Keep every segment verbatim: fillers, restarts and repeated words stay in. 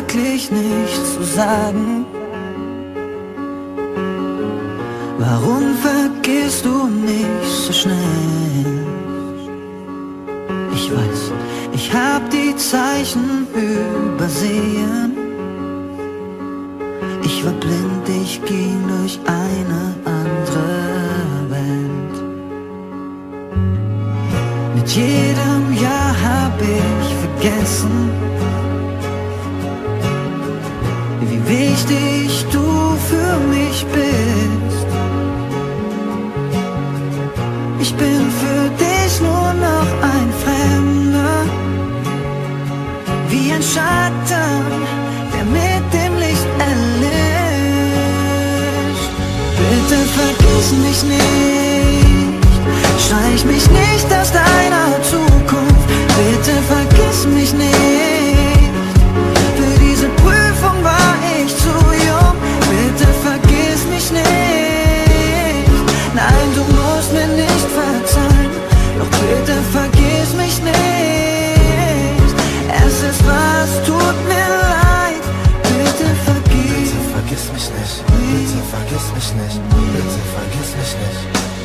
wirklich nichts zu sagen? Warum vergisst du mich so schnell? Ich weiß, ich hab die Zeichen übersehen. Ich war blind, ich ging durch eine andere Welt. Mit jedem Jahr hab ich vergessen, wie wichtig du für mich bist. Ich bin für dich nur noch ein Fremder, wie ein Schatten, der mit dem Licht erlischt. Bitte vergiss mich nicht, streich mich nicht aus deiner Zukunft. Bitte vergiss mich nicht, für diese Prüfung war ich zu jung. Bitte vergiss mich nicht, nein, du musst mir nicht verzeihen, doch bitte vergiss mich nicht. Es ist was, tut mir leid, bitte vergiss. Bitte vergiss mich nicht, bitte vergiss mich nicht, bitte vergiss mich nicht.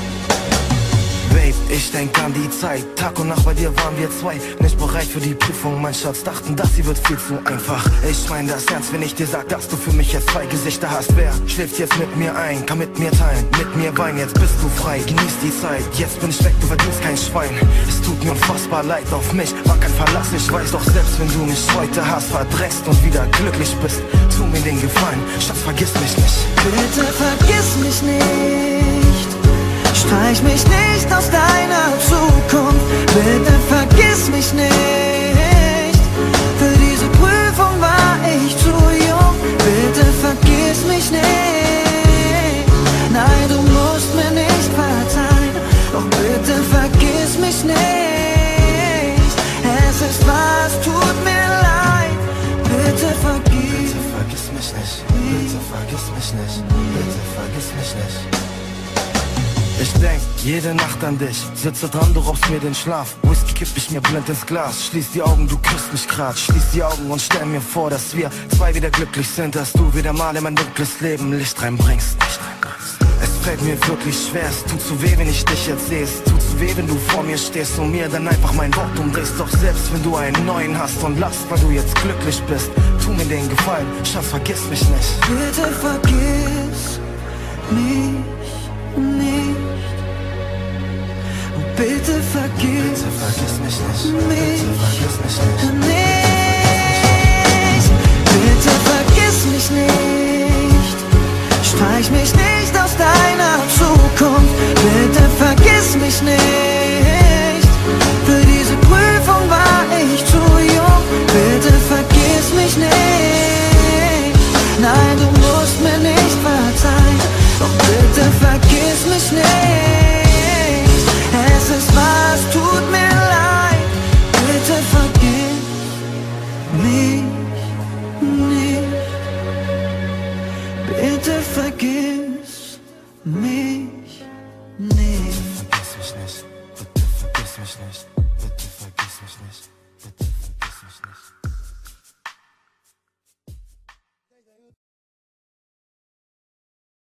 Babe, ich denk an die Zeit, Tag und Nacht bei dir waren wir zwei. Nicht bereit für die Prüfung, mein Schatz, dachten, dass sie wird viel zu einfach. Ich mein das ernst, wenn ich dir sag, dass du für mich jetzt zwei Gesichter hast. Wer schläft jetzt mit mir ein, kann mit mir teilen, mit mir weinen, jetzt bist du frei, genieß die Zeit. Jetzt bin ich weg, du verdienst kein Schwein. Es tut mir unfassbar leid, auf mich war kein Verlass. Ich weiß doch, selbst wenn du mich heute hast, verdrängst und wieder glücklich bist, tu mir den Gefallen, Schatz, vergiss mich nicht. Bitte vergiss mich nicht, streich mich nicht aus deiner Zukunft. Bitte vergiss mich nicht, für diese Prüfung war ich zu jung. Bitte vergiss mich nicht, nein, du musst mir nicht verzeihen, doch bitte vergiss mich nicht. Es ist was, tut mir leid, bitte vergiss. Bitte vergiss mich nicht, bitte vergiss mich nicht, bitte vergiss mich nicht. Ich denk jede Nacht an dich, sitze dran, du raubst mir den Schlaf. Whisky kipp ich mir blind ins Glas, schließ die Augen, du küsst mich grad. Schließ die Augen und stell mir vor, dass wir zwei wieder glücklich sind, dass du wieder mal in mein dunkles Leben Licht reinbringst. Es fällt mir wirklich schwer, es tut zu weh, wenn ich dich jetzt sehe. Es tut zu weh, wenn du vor mir stehst und mir dann einfach mein Wort umdrehst. Doch selbst wenn du einen neuen hast und lachst, weil du jetzt glücklich bist, tu mir den Gefallen, Schatz, vergiss mich nicht. Bitte vergiss mich nicht. Bitte vergiss, bitte vergiss mich nicht, mich bitte vergiss mich nicht. nicht.